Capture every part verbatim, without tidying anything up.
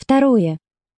Второе.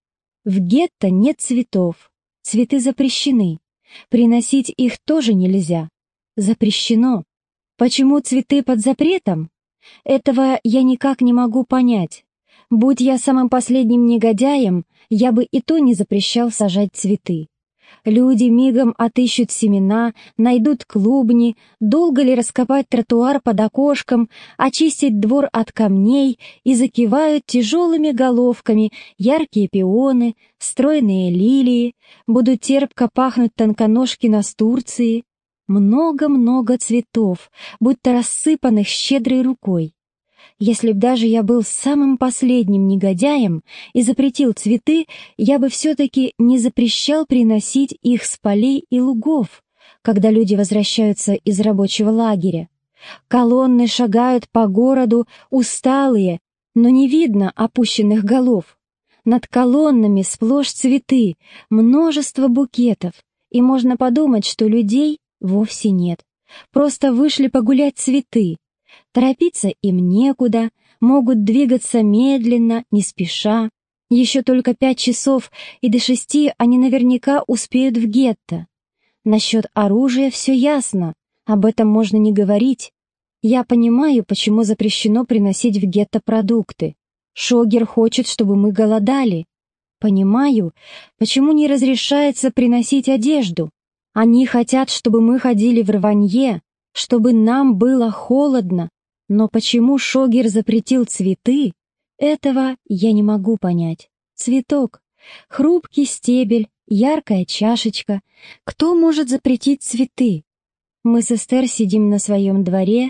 В гетто нет цветов. Цветы запрещены. Приносить их тоже нельзя. Запрещено. Почему цветы под запретом? Этого я никак не могу понять. Будь я самым последним негодяем, я бы и то не запрещал сажать цветы. Люди мигом отыщут семена, найдут клубни, долго ли раскопать тротуар под окошком, очистить двор от камней, и закивают тяжелыми головками яркие пионы, стройные лилии, будут терпко пахнуть тонконожки настурции. Много-много цветов, будто рассыпанных щедрой рукой. Если б даже я был самым последним негодяем и запретил цветы, я бы все-таки не запрещал приносить их с полей и лугов, когда люди возвращаются из рабочего лагеря. Колонны шагают по городу, усталые, но не видно опущенных голов. Над колоннами сплошь цветы, множество букетов, и можно подумать, что людей вовсе нет. Просто вышли погулять цветы. Торопиться им некуда, могут двигаться медленно, не спеша. Еще только пять часов, и до шести они наверняка успеют в гетто. Насчет оружия все ясно, об этом можно не говорить. Я понимаю, почему запрещено приносить в гетто продукты. Шогер хочет, чтобы мы голодали. Понимаю, почему не разрешается приносить одежду. Они хотят, чтобы мы ходили в рванье, чтобы нам было холодно. Но почему Шогер запретил цветы, этого я не могу понять. Цветок, хрупкий стебель, яркая чашечка. Кто может запретить цветы? Мы с Эстер сидим на своем дворе,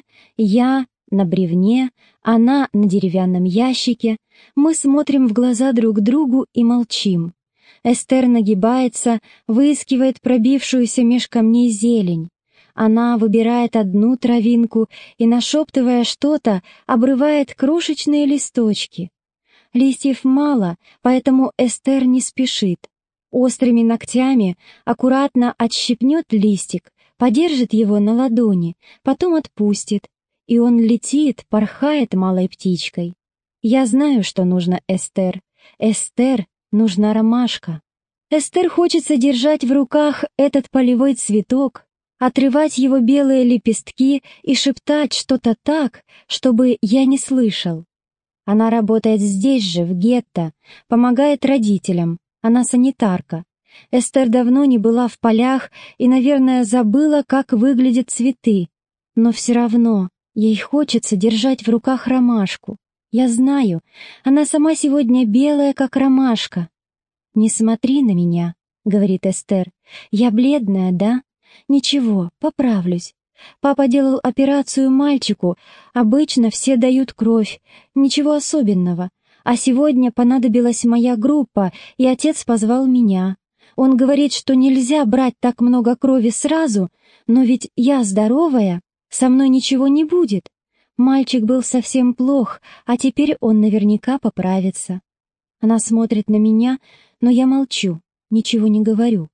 я на бревне, она на деревянном ящике. Мы смотрим в глаза друг другу и молчим. Эстер нагибается, выискивает пробившуюся меж камней зелень. Она выбирает одну травинку и, нашептывая что-то, обрывает крошечные листочки. Листьев мало, поэтому Эстер не спешит. Острыми ногтями аккуратно отщипнет листик, подержит его на ладони, потом отпустит, и он летит, порхает малой птичкой. Я знаю, что нужно Эстер. Эстер нужна ромашка. Эстер хочет содержать в руках этот полевой цветок, отрывать его белые лепестки и шептать что-то так, чтобы я не слышал. Она работает здесь же, в гетто, помогает родителям, она санитарка. Эстер давно не была в полях и, наверное, забыла, как выглядят цветы, но все равно ей хочется держать в руках ромашку. Я знаю, она сама сегодня белая, как ромашка. «Не смотри на меня», — говорит Эстер, — «я бледная, да? Ничего, поправлюсь. Папа делал операцию мальчику, обычно все дают кровь, ничего особенного. А сегодня понадобилась моя группа, и отец позвал меня. Он говорит, что нельзя брать так много крови сразу, но ведь я здоровая, со мной ничего не будет. Мальчик был совсем плох, а теперь он наверняка поправится». Она смотрит на меня, но я молчу, ничего не говорю.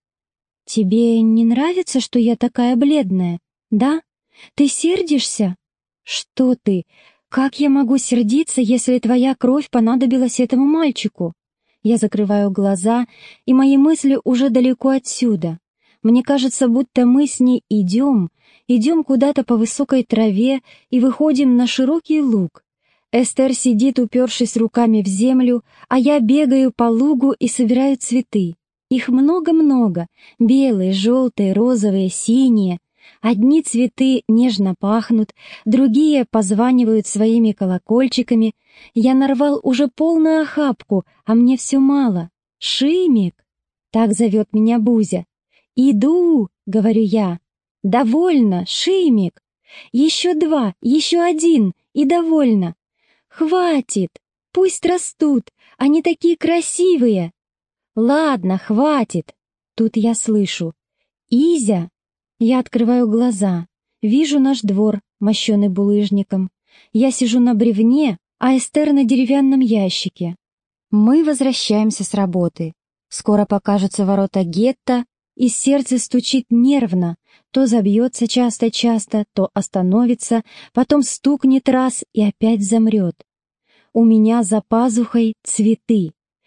«Тебе не нравится, что я такая бледная, да? Ты сердишься?» «Что ты? Как я могу сердиться, если твоя кровь понадобилась этому мальчику?» Я закрываю глаза, и мои мысли уже далеко отсюда. Мне кажется, будто мы с ней идем, идем куда-то по высокой траве и выходим на широкий луг. Эстер сидит, упершись руками в землю, а я бегаю по лугу и собираю цветы. Их много-много, белые, желтые, розовые, синие. Одни цветы нежно пахнут, другие позванивают своими колокольчиками. Я нарвал уже полную охапку, а мне все мало. «Шимик!» — так зовет меня Бузя. «Иду!» — говорю я. «Довольно, Шимик! Еще два, еще один, и довольно! Хватит! Пусть растут, они такие красивые!» «Ладно, хватит!» Тут я слышу. «Изя!» Я открываю глаза. Вижу наш двор, мощенный булыжником. Я сижу на бревне, а Эстер на деревянном ящике. Мы возвращаемся с работы. Скоро покажутся ворота гетто, и сердце стучит нервно. То забьется часто-часто, то остановится, потом стукнет раз и опять замрет. У меня за пазухой цветы.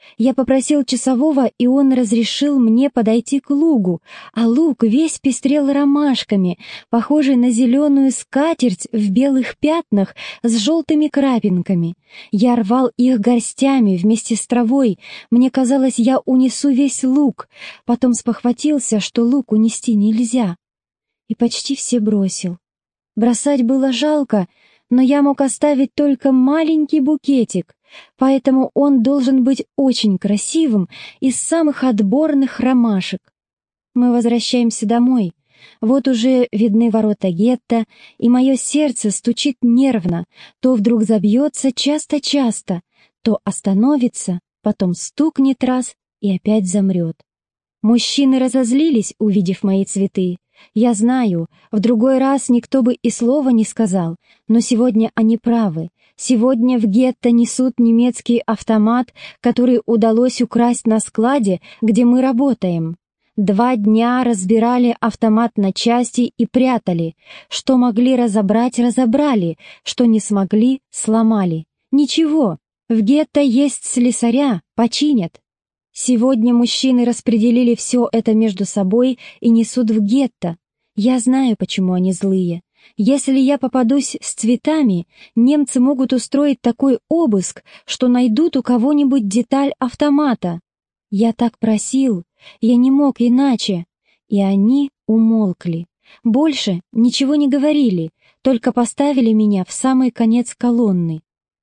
Я попросил часового, и он разрешил мне подойти к лугу, а луг весь пестрел ромашками, похожий на зеленую скатерть в белых пятнах с желтыми крапинками. Я рвал их горстями вместе с травой, мне казалось, я унесу весь луг, потом спохватился, что луг унести нельзя, и почти все бросил. Бросать было жалко, но я мог оставить только маленький букетик, поэтому он должен быть очень красивым, из самых отборных ромашек. Мы возвращаемся домой. Вот уже видны ворота гетто, и мое сердце стучит нервно, то вдруг забьется часто-часто, то остановится, потом стукнет раз и опять замрет. Мужчины разозлились, увидев мои цветы. Я знаю, в другой раз никто бы и слова не сказал, но сегодня они правы. Сегодня в гетто несут немецкий автомат, который удалось украсть на складе, где мы работаем. Два дня разбирали автомат на части и прятали. Что могли разобрать, разобрали, что не смогли, сломали. Ничего, в гетто есть слесаря, починят. Сегодня мужчины распределили все это между собой и несут в гетто. Я знаю, почему они злые. Если я попадусь с цветами, немцы могут устроить такой обыск, что найдут у кого-нибудь деталь автомата. Я так просил, я не мог иначе. И они умолкли. Больше ничего не говорили, только поставили меня в самый конец колонны.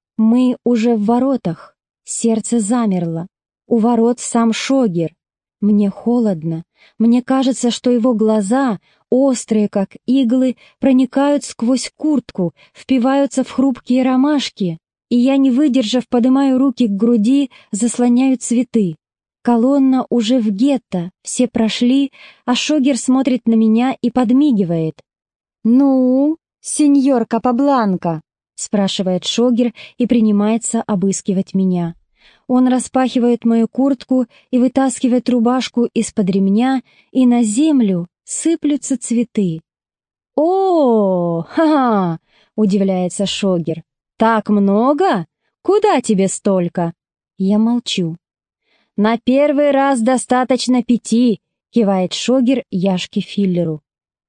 Мы уже в воротах. Сердце замерло. У ворот сам Шогер. Мне холодно. Мне кажется, что его глаза, острые как иглы, проникают сквозь куртку, впиваются в хрупкие ромашки, и я, не выдержав, поднимаю руки к груди, заслоняю цветы. Колонна уже в гетто, все прошли, а Шогер смотрит на меня и подмигивает. «Ну, сеньор Капабланка?» — спрашивает Шогер и принимается обыскивать меня. Он распахивает мою куртку и вытаскивает рубашку из-под ремня, и на землю сыплются цветы. «О, ха-ха!» — удивляется Шогер. «Так много? Куда тебе столько?» Я молчу. «На первый раз достаточно пяти», — кивает Шогер Яшке Филлеру.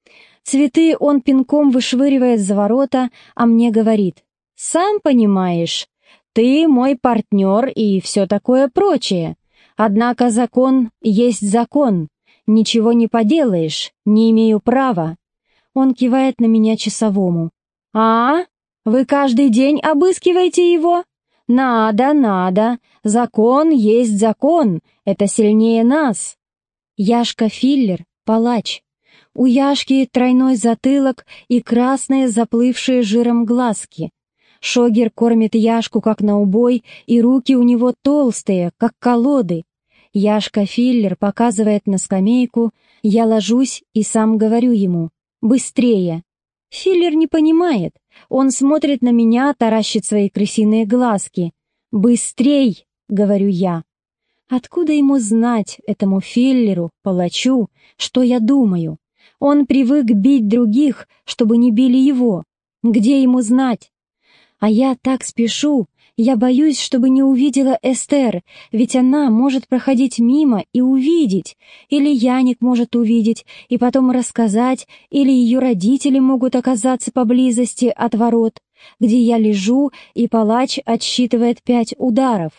Цветы он пинком вышвыривает за ворота, а мне говорит: «Сам понимаешь, ты мой партнер и все такое прочее. Однако закон есть закон. Ничего не поделаешь, не имею права». Он кивает на меня часовому. «А? Вы каждый день обыскиваете его? Надо, надо. Закон есть закон. Это сильнее нас». Яшка Филлер — палач. У Яшки тройной затылок и красные заплывшие жиром глазки. Шогер кормит Яшку как на убой, и руки у него толстые, как колоды. Яшка Филлер показывает на скамейку, я ложусь и сам говорю ему: «Быстрее!» Филлер не понимает, он смотрит на меня, таращит свои крысиные глазки. «Быстрей!» — говорю я. Откуда ему знать, этому Филлеру, палачу, что я думаю? Он привык бить других, чтобы не били его. Где ему знать? А я так спешу, я боюсь, чтобы не увидела Эстер, ведь она может проходить мимо и увидеть, или Яник может увидеть и потом рассказать, или ее родители могут оказаться поблизости от ворот, где я лежу, и палач отсчитывает пять ударов.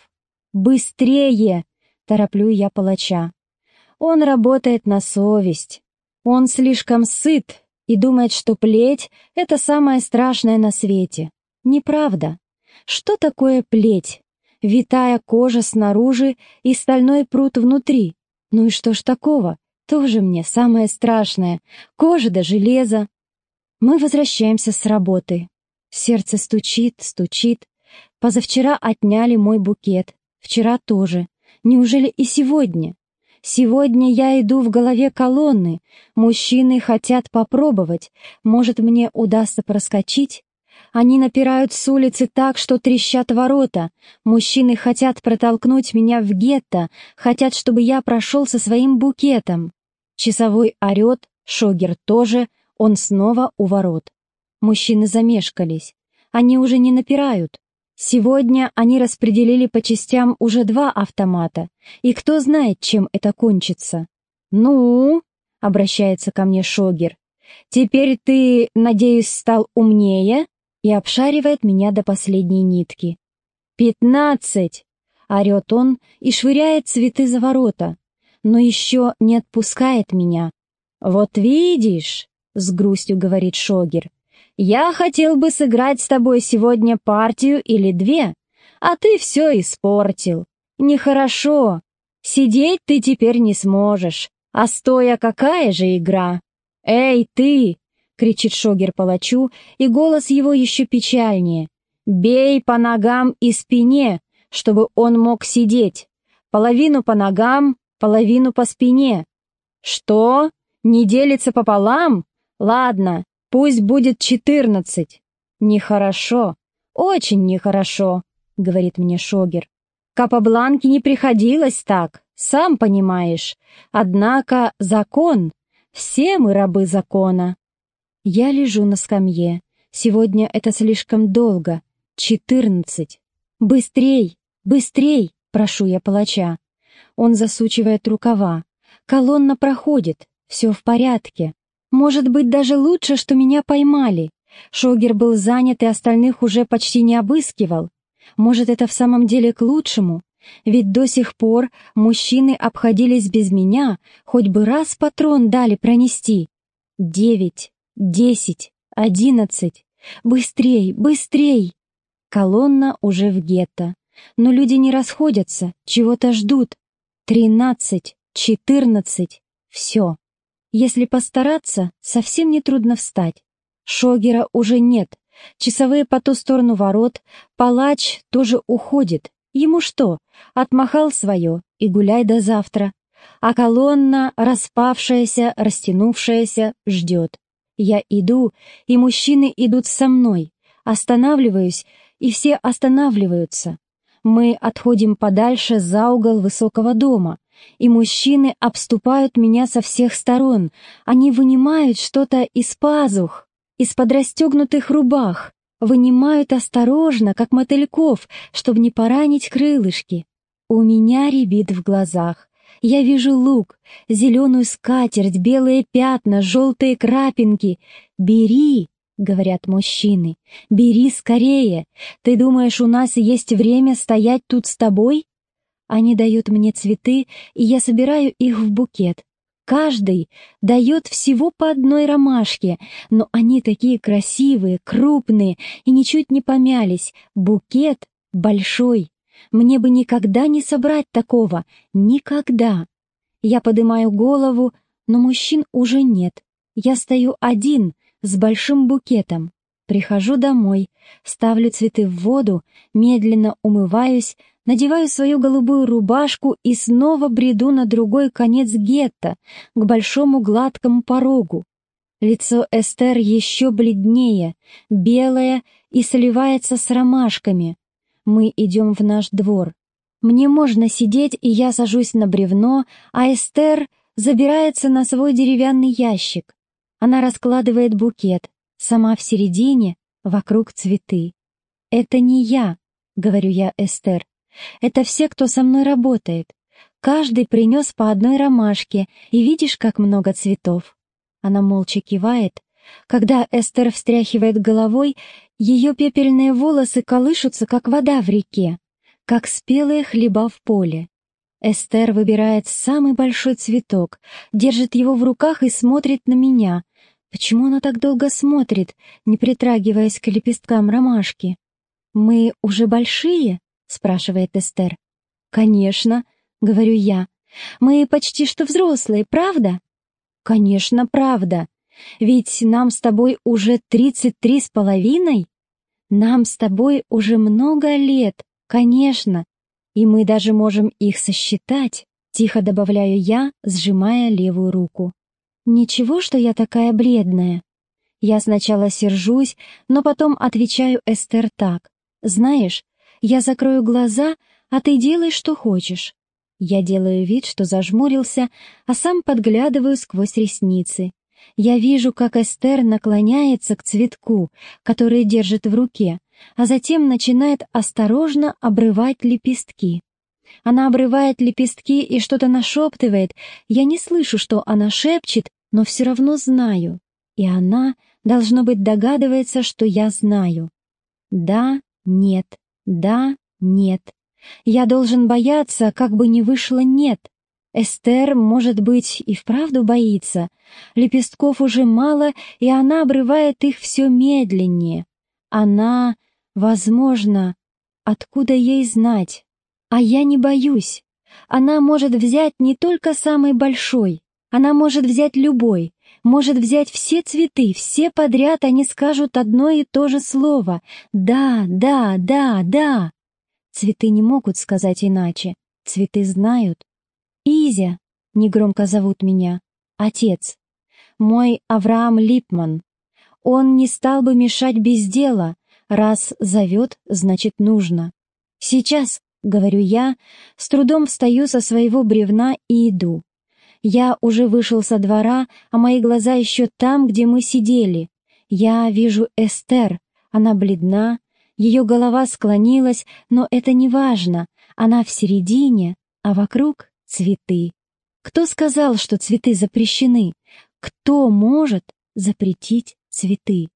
«Быстрее!» — тороплю я палача. Он работает на совесть. Он слишком сыт и думает, что плеть — это самое страшное на свете. Неправда. Что такое плеть? Витая кожа снаружи и стальной прут внутри. Ну и что ж такого? Тоже мне самое страшное. Кожа да железо. Мы возвращаемся с работы. Сердце стучит, стучит. Позавчера отняли мой букет. Вчера тоже. Неужели и сегодня? Сегодня я иду в голове колонны. Мужчины хотят попробовать. Может, мне удастся проскочить? Они напирают с улицы так, что трещат ворота. Мужчины хотят протолкнуть меня в гетто, хотят, чтобы я прошел со своим букетом. Часовой орет, Шогер тоже, он снова у ворот. Мужчины замешкались. Они уже не напирают. Сегодня они распределили по частям уже два автомата, и кто знает, чем это кончится. «Ну?» — обращается ко мне Шогер. «Теперь ты, надеюсь, стал умнее?» И обшаривает меня до последней нитки. «Пятнадцать!» — орет он и швыряет цветы за ворота, но еще не отпускает меня. «Вот видишь!» — с грустью говорит Шогер. «Я хотел бы сыграть с тобой сегодня партию или две, а ты все испортил. Нехорошо. Сидеть ты теперь не сможешь. А стоя какая же игра? Эй, ты!» — кричит Шогер палачу, и голос его еще печальнее. «Бей по ногам и спине, чтобы он мог сидеть. Половину по ногам, половину по спине». «Что? Не делится пополам? Ладно, пусть будет четырнадцать». «Нехорошо, очень нехорошо», — говорит мне Шогер. «Капабланке не приходилось так, сам понимаешь. Однако закон, все мы рабы закона». Я лежу на скамье. Сегодня это слишком долго. Четырнадцать. «Быстрей! Быстрей!» — прошу я палача. Он засучивает рукава. Колонна проходит. Все в порядке. Может быть, даже лучше, что меня поймали. Шогер был занят и остальных уже почти не обыскивал. Может, это в самом деле к лучшему? Ведь до сих пор мужчины обходились без меня, хоть бы раз патрон дали пронести. Девять, десять, одиннадцать. Быстрей, быстрей! Колонна уже в гетто. Но люди не расходятся, чего-то ждут. Тринадцать, четырнадцать. Все. Если постараться, совсем нетрудно встать. Шогера уже нет. Часовые по ту сторону ворот. Палач тоже уходит. Ему что, отмахал свое и гуляй до завтра. А колонна, распавшаяся, растянувшаяся, ждет. Я иду, и мужчины идут со мной. Останавливаюсь, и все останавливаются. Мы отходим подальше за угол высокого дома, и мужчины обступают меня со всех сторон. Они вынимают что-то из пазух, из-под расстегнутых рубах, вынимают осторожно, как мотыльков, чтобы не поранить крылышки. У меня рябит в глазах. Я вижу лук, зеленую скатерть, белые пятна, желтые крапинки. «Бери!» — говорят мужчины. «Бери скорее! Ты думаешь, у нас есть время стоять тут с тобой?» Они дают мне цветы, и я собираю их в букет. Каждый дает всего по одной ромашке, но они такие красивые, крупные и ничуть не помялись. Букет большой. Мне бы никогда не собрать такого. Никогда. Я поднимаю голову, но мужчин уже нет. Я стою один, с большим букетом. Прихожу домой, ставлю цветы в воду, медленно умываюсь, надеваю свою голубую рубашку и снова бреду на другой конец гетто, к большому гладкому порогу. Лицо Эстер еще бледнее, белое и сливается с ромашками. Мы идем в наш двор. Мне можно сидеть, и я сажусь на бревно, а Эстер забирается на свой деревянный ящик. Она раскладывает букет, сама в середине, вокруг цветы. «Это не я», — говорю я Эстер. «Это все, кто со мной работает. Каждый принес по одной ромашке, и видишь, как много цветов». Она молча кивает. Когда Эстер встряхивает головой, ее пепельные волосы колышутся, как вода в реке, как спелые хлеба в поле. Эстер выбирает самый большой цветок, держит его в руках и смотрит на меня. Почему она так долго смотрит, не притрагиваясь к лепесткам ромашки? «Мы уже большие?» — спрашивает Эстер. «Конечно», — говорю я. «Мы почти что взрослые, правда?» «Конечно, правда. Ведь нам с тобой уже тридцать три с половиной? Нам с тобой уже много лет, конечно. И мы даже можем их сосчитать», — тихо добавляю я, сжимая левую руку. «Ничего, что я такая бледная?» Я сначала сержусь, но потом отвечаю Эстер так. «Знаешь, я закрою глаза, а ты делай, что хочешь». Я делаю вид, что зажмурился, а сам подглядываю сквозь ресницы. Я вижу, как Эстер наклоняется к цветку, который держит в руке, а затем начинает осторожно обрывать лепестки. Она обрывает лепестки и что-то нашептывает. Я не слышу, что она шепчет, но все равно знаю. И она, должно быть, догадывается, что я знаю. Да, нет, да, нет. Я должен бояться, как бы не вышло «нет». Эстер, может быть, и вправду боится. Лепестков уже мало, и она обрывает их все медленнее. Она, возможно, откуда ей знать? А я не боюсь. Она может взять не только самый большой, она может взять любой, может взять все цветы, все подряд они скажут одно и то же слово. Да, да, да, да. Цветы не могут сказать иначе. Цветы знают. Изя, негромко зовут меня, отец. Мой Авраам Липман. Он не стал бы мешать без дела. Раз зовет, значит нужно. Сейчас, говорю я, с трудом встаю со своего бревна и иду. Я уже вышел со двора, а мои глаза еще там, где мы сидели. Я вижу Эстер, она бледна, ее голова склонилась, но это не важно, она в середине, а вокруг цветы. Кто сказал, что цветы запрещены? Кто может запретить цветы?